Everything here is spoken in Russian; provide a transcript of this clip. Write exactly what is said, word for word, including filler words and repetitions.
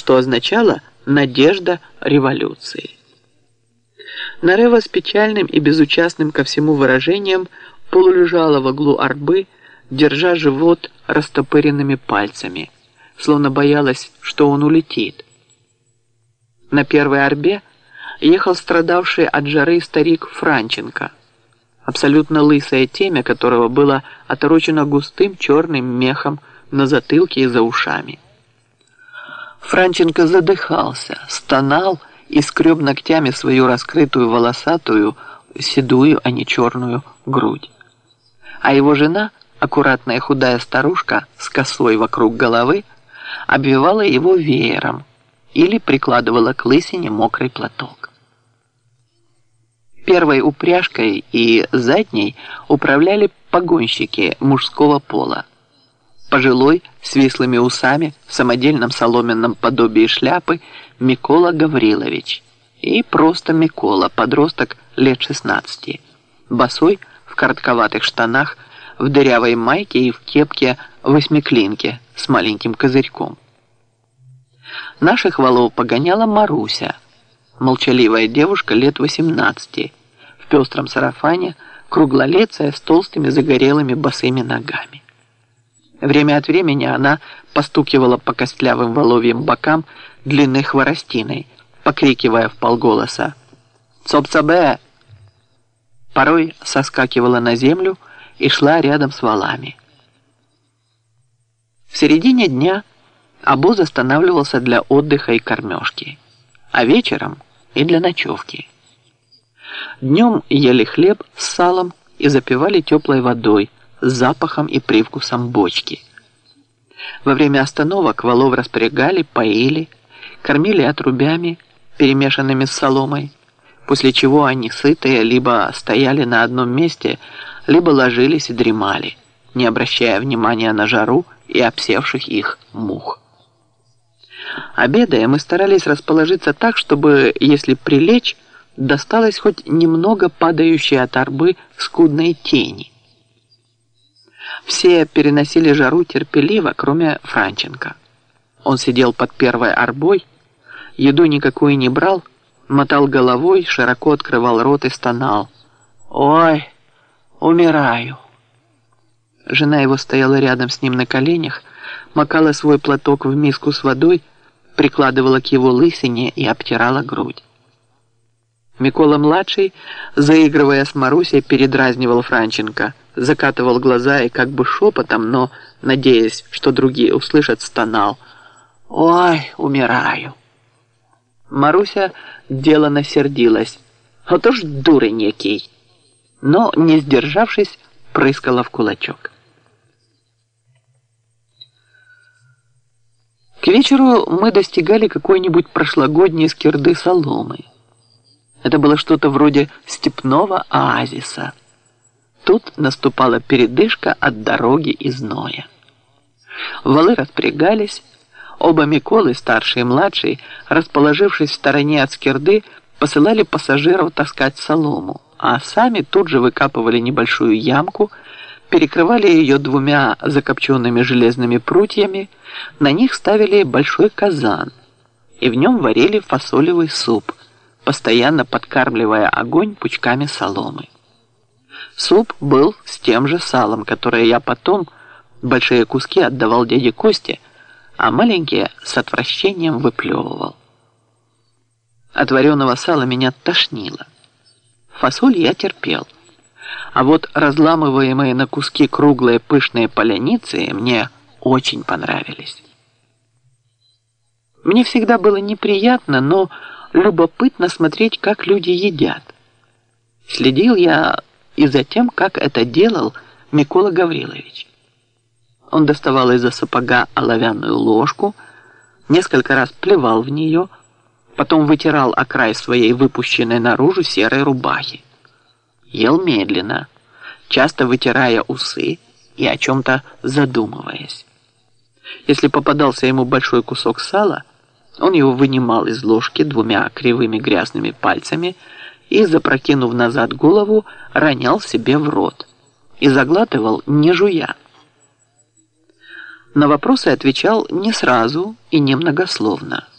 что означало «надежда революции». Нарева с печальным и безучастным ко всему выражением полулежала в углу арбы, держа живот растопыренными пальцами, словно боялась, что он улетит. На первой арбе ехал страдавший от жары старик Франченко, абсолютно лысое темя которого было оторочено густым черным мехом на затылке и за ушами. Франченко задыхался, стонал и скреб ногтями свою раскрытую волосатую, седую, а не черную, грудь. А его жена, аккуратная худая старушка с косой вокруг головы, обвивала его веером или прикладывала к лысине мокрый платок. Первой упряжкой и задней управляли погонщики мужского пола. Пожилой, с вислыми усами, в самодельном соломенном подобии шляпы Микола Гаврилович и просто Микола, подросток лет шестнадцати, босой, в коротковатых штанах, в дырявой майке и в кепке восьмиклинке с маленьким козырьком. Наших валов погоняла Маруся, молчаливая девушка лет восемнадцати, в пестром сарафане, круглолицая, с толстыми загорелыми босыми ногами. Время от времени она постукивала по костлявым воловьим бокам длинной хворостиной, покрикивая вполголоса «Цоп-цабе!». Порой соскакивала на землю и шла рядом с валами. В середине дня обоз останавливался для отдыха и кормежки, а вечером и для ночевки. Днем ели хлеб с салом и запивали теплой водой с запахом и привкусом бочки. Во время остановок валов распрягали, поили, кормили отрубями, перемешанными с соломой, после чего они сытые либо стояли на одном месте, либо ложились и дремали, не обращая внимания на жару и обсевших их мух. Обедая, мы старались расположиться так, чтобы, если прилечь, досталось хоть немного падающей от арбы скудной тени. Все переносили жару терпеливо, кроме Франченко. Он сидел под первой арбой, еду никакую не брал, мотал головой, широко открывал рот и стонал. «Ой, умираю!» Жена его стояла рядом с ним на коленях, макала свой платок в миску с водой, прикладывала к его лысине и обтирала грудь. Микола-младший, заигрывая с Марусей, передразнивал Франченко, закатывал глаза и как бы шепотом, но, надеясь, что другие услышат, стонал. «Ой, умираю!» Маруся делано сердилась. «А то ж дурень некий!» Но, не сдержавшись, прыскала в кулачок. К вечеру мы достигали какой-нибудь прошлогодней скирды соломы. Это было что-то вроде степного оазиса. Тут наступала передышка от дороги и зноя. Валы распрягались, оба Миколы, старший и младший, расположившись в стороне от скирды, посылали пассажиров таскать солому, а сами тут же выкапывали небольшую ямку, перекрывали ее двумя закопченными железными прутьями, на них ставили большой казан, и в нем варили фасолевый суп, постоянно подкармливая огонь пучками соломы. Суп был с тем же салом, которое я потом большие куски отдавал дяде Косте, а маленькие с отвращением выплевывал. От вареного сала меня тошнило. Фасоль я терпел, а вот разламываемые на куски круглые пышные поляницы мне очень понравились. Мне всегда было неприятно, но любопытно смотреть, как люди едят. Следил я и за тем, как это делал Микола Гаврилович. Он доставал из-за сапога оловянную ложку, несколько раз плевал в нее, потом вытирал о край своей выпущенной наружу серой рубахи. Ел медленно, часто вытирая усы и о чем-то задумываясь. Если попадался ему большой кусок сала, он его вынимал из ложки двумя кривыми грязными пальцами и, запрокинув назад голову, ронял себе в рот и заглатывал, не жуя. На вопросы отвечал не сразу и немногословно.